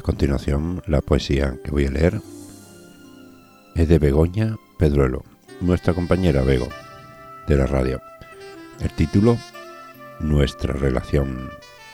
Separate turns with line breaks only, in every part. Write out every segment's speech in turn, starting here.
continuación, la poesía que voy a leer es de Begoña Pedruelo, nuestra compañera Bego de la radio. El título, Nuestra relación.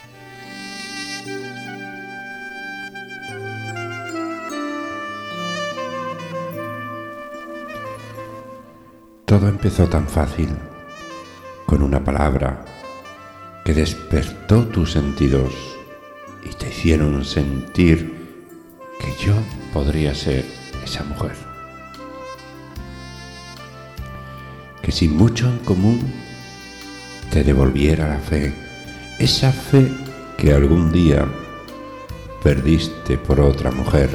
Todo empezó tan fácil, con una palabra que despertó tus sentidos y te hicieron sentir que yo podría ser esa mujer. Que sin mucho en común te devolviera la fe, esa fe que algún día perdiste por otra mujer.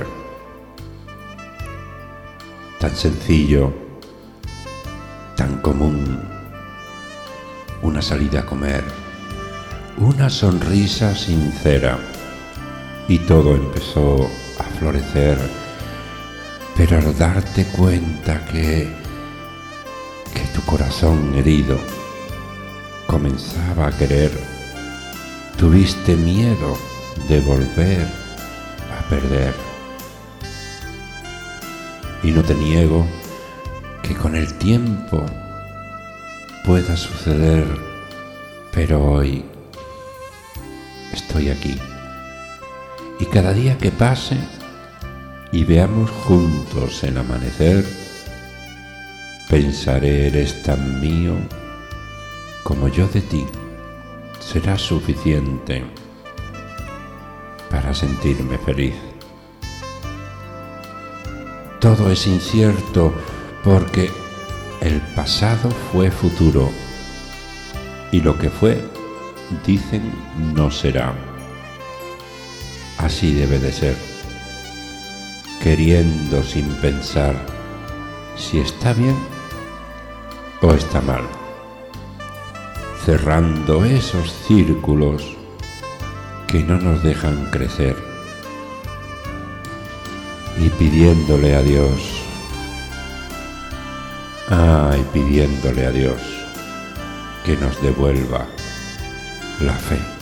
Tan sencillo, tan común, una salida a comer, una sonrisa sincera, y todo empezó a florecer. Pero al darte cuenta que tu corazón herido comenzaba a querer, tuviste miedo de volver a perder. Y no te niego que con el tiempo pueda suceder, pero hoy estoy aquí. Y cada día que pase y veamos juntos el amanecer, pensaré eres tan mío como yo de ti. Será suficiente para sentirme feliz. Todo es incierto porque el pasado fue futuro y lo que fue, dicen, no será. Así debe de ser, queriendo sin pensar si está bien o está mal, cerrando esos círculos que no nos dejan crecer y pidiéndole a Dios, pidiéndole a Dios que nos devuelva la fe.